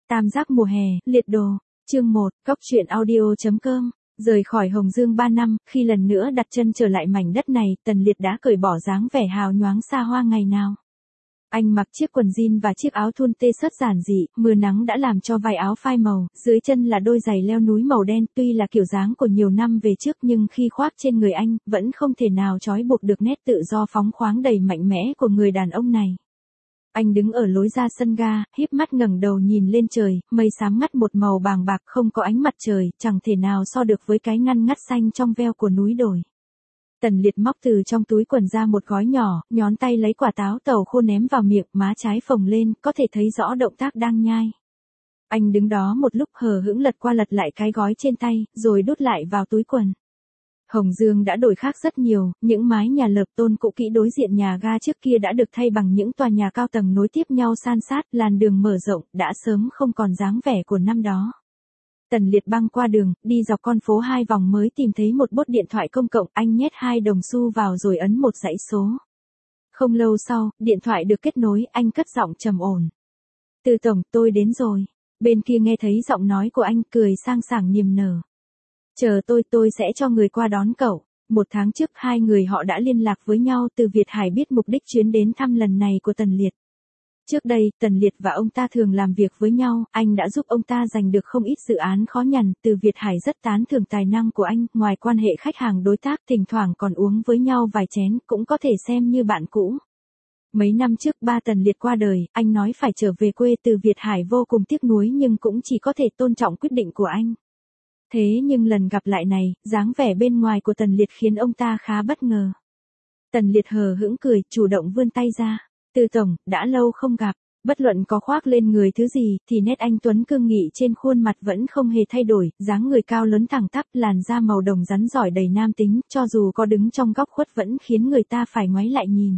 Tam giác mùa hè, liệt đồ. Chương 1, Cóc truyện audio.com. Rời khỏi Hồng Dương 3 năm, khi lần nữa đặt chân trở lại mảnh đất này, Tần Liệt đã cởi bỏ dáng vẻ hào nhoáng xa hoa ngày nào. Anh mặc chiếc quần jean và chiếc áo thun tê sớt giản dị, mưa nắng đã làm cho vai áo phai màu, dưới chân là đôi giày leo núi màu đen, tuy là kiểu dáng của nhiều năm về trước nhưng khi khoác trên người anh, vẫn không thể nào trói buộc được nét tự do phóng khoáng đầy mạnh mẽ của người đàn ông này. Anh đứng ở lối ra sân ga, híp mắt ngẩng đầu nhìn lên trời, mây xám ngắt một màu bàng bạc không có ánh mặt trời, chẳng thể nào so được với cái ngăn ngắt xanh trong veo của núi đồi. Tần Liệt móc từ trong túi quần ra một gói nhỏ, nhón tay lấy quả táo tàu khô ném vào miệng, má trái phồng lên, có thể thấy rõ động tác đang nhai. Anh đứng đó một lúc hờ hững lật qua lật lại cái gói trên tay, rồi đút lại vào túi quần. Hồng Dương đã đổi khác rất nhiều, những mái nhà lợp tôn cũ kỹ đối diện nhà ga trước kia đã được thay bằng những tòa nhà cao tầng nối tiếp nhau san sát, làn đường mở rộng, đã sớm không còn dáng vẻ của năm đó. Tần Liệt băng qua đường, đi dọc con phố 2 vòng mới tìm thấy một bốt điện thoại công cộng, anh nhét 2 đồng xu vào rồi ấn một dãy số. Không lâu sau, điện thoại được kết nối, anh cất giọng trầm ổn. Từ tổng, tôi đến rồi. Bên kia nghe thấy giọng nói của anh, cười sang sảng niềm nở. Chờ tôi sẽ cho người qua đón cậu. 1 tháng trước hai người họ đã liên lạc với nhau, Từ Việt Hải biết mục đích chuyến đến thăm lần này của Tần Liệt. Trước đây, Tần Liệt và ông ta thường làm việc với nhau, anh đã giúp ông ta giành được không ít dự án khó nhằn, Từ Việt Hải rất tán thưởng tài năng của anh, ngoài quan hệ khách hàng đối tác thỉnh thoảng còn uống với nhau vài chén, cũng có thể xem như bạn cũ. Mấy năm trước ba Tần Liệt qua đời, anh nói phải trở về quê, Từ Việt Hải vô cùng tiếc nuối nhưng cũng chỉ có thể tôn trọng quyết định của anh. Thế nhưng lần gặp lại này, dáng vẻ bên ngoài của Tần Liệt khiến ông ta khá bất ngờ. Tần Liệt hờ hững cười, chủ động vươn tay ra. Từ tổng, đã lâu không gặp, bất luận có khoác lên người thứ gì, thì nét anh tuấn cương nghị trên khuôn mặt vẫn không hề thay đổi, dáng người cao lớn thẳng tắp, làn da màu đồng rắn giỏi đầy nam tính, cho dù có đứng trong góc khuất vẫn khiến người ta phải ngoáy lại nhìn.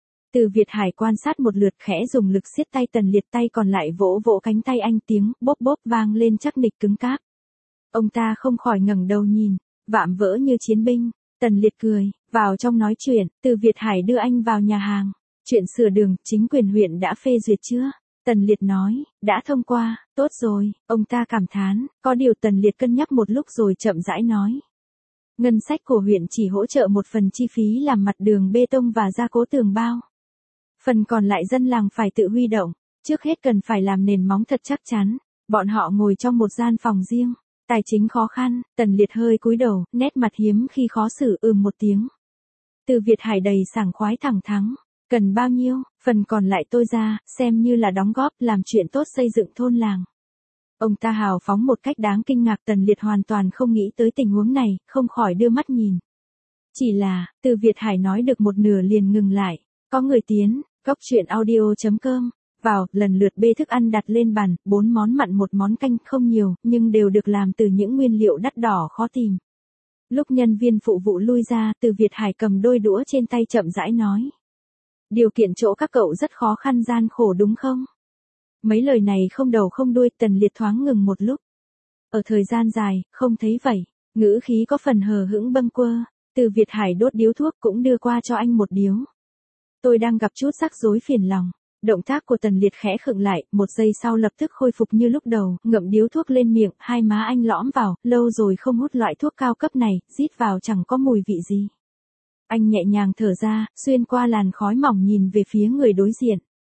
Từ Việt Hải quan sát một lượt khẽ dùng lực siết tay Tần Liệt, tay còn lại vỗ vỗ cánh tay anh, tiếng bốp bốp vang lên chắc nịch cứng cáp. Ông ta không khỏi ngẩng đầu nhìn, vạm vỡ như chiến binh. Tần Liệt cười, vào trong nói chuyện, Từ Việt Hải đưa anh vào nhà hàng. Chuyện sửa đường, chính quyền huyện đã phê duyệt chưa? Tần Liệt nói, đã thông qua, tốt rồi, ông ta cảm thán, có điều Tần Liệt cân nhắc một lúc rồi chậm rãi nói. Ngân sách của huyện chỉ hỗ trợ một phần chi phí làm mặt đường bê tông và gia cố tường bao. Phần còn lại dân làng phải tự huy động, trước hết cần phải làm nền móng thật chắc chắn. Bọn họ ngồi trong một gian phòng riêng, tài chính khó khăn, Tần Liệt hơi cúi đầu, nét mặt hiếm khi khó xử, một tiếng. Từ Việt Hải đầy sảng khoái thẳng thắn. Cần bao nhiêu, phần còn lại tôi ra, xem như là đóng góp, làm chuyện tốt xây dựng thôn làng. Ông ta hào phóng một cách đáng kinh ngạc, Tần Liệt hoàn toàn không nghĩ tới tình huống này, không khỏi đưa mắt nhìn. Chỉ là, Từ Việt Hải nói được một nửa liền ngừng lại, có người tiến, Cóc truyện audio.com. Vào, lần lượt bê thức ăn đặt lên bàn, 4 món mặn 1 món canh, không nhiều, nhưng đều được làm từ những nguyên liệu đắt đỏ khó tìm. Lúc nhân viên phụ vụ lui ra, Từ Việt Hải cầm đôi đũa trên tay chậm rãi nói. Điều kiện chỗ các cậu rất khó khăn gian khổ đúng không? Mấy lời này không đầu không đuôi, Tần Liệt thoáng ngừng một lúc. Ở thời gian dài, không thấy vậy, ngữ khí có phần hờ hững bâng quơ. Từ Việt Hải đốt điếu thuốc cũng đưa qua cho anh một điếu. Tôi đang gặp chút rắc rối phiền lòng. Động tác của Tần Liệt khẽ khựng lại, 1 giây sau lập tức khôi phục như lúc đầu, ngậm điếu thuốc lên miệng, hai má anh lõm vào, lâu rồi không hút loại thuốc cao cấp này, rít vào chẳng có mùi vị gì. Anh nhẹ nhàng thở ra, xuyên qua làn khói mỏng nhìn về phía người đối diện.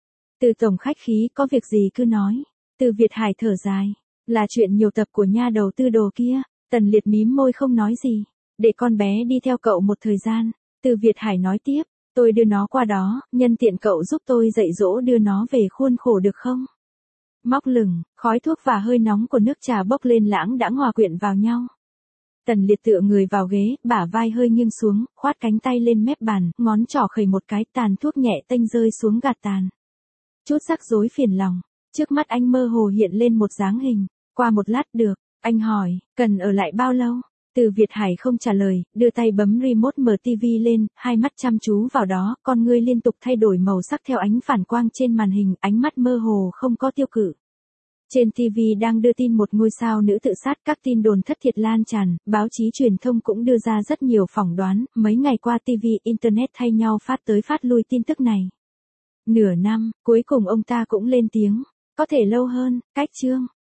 Từ tổng khách khí, có việc gì cứ nói. Từ Việt Hải thở dài. Là chuyện nhiều tập của nha đầu Tư đồ kia. Tần Liệt mím môi không nói gì. Để con bé đi theo cậu một thời gian. Từ Việt Hải nói tiếp. Tôi đưa nó qua đó, nhân tiện cậu giúp tôi dạy dỗ đưa nó về khuôn khổ được không? Móc lửng, khói thuốc và hơi nóng của nước trà bốc lên lãng đãng hòa quyện vào nhau. Tần Liệt tựa người vào ghế, bả vai hơi nghiêng xuống, khoát cánh tay lên mép bàn, ngón trỏ khẩy một cái, tàn thuốc nhẹ tênh rơi xuống gạt tàn. Chút rắc rối phiền lòng, trước mắt anh mơ hồ hiện lên một dáng hình. Qua một lát được, anh hỏi, cần ở lại bao lâu? Từ Việt Hải không trả lời, đưa tay bấm remote mở TV lên, hai mắt chăm chú vào đó, con ngươi liên tục thay đổi màu sắc theo ánh phản quang trên màn hình, ánh mắt mơ hồ không có tiêu cự. Trên TV đang đưa tin một ngôi sao nữ tự sát, các tin đồn thất thiệt lan tràn, báo chí truyền thông cũng đưa ra rất nhiều phỏng đoán, mấy ngày qua TV, Internet thay nhau phát tới phát lui tin tức này. Nửa năm, cuối cùng ông ta cũng lên tiếng. Có thể lâu hơn, cách chương.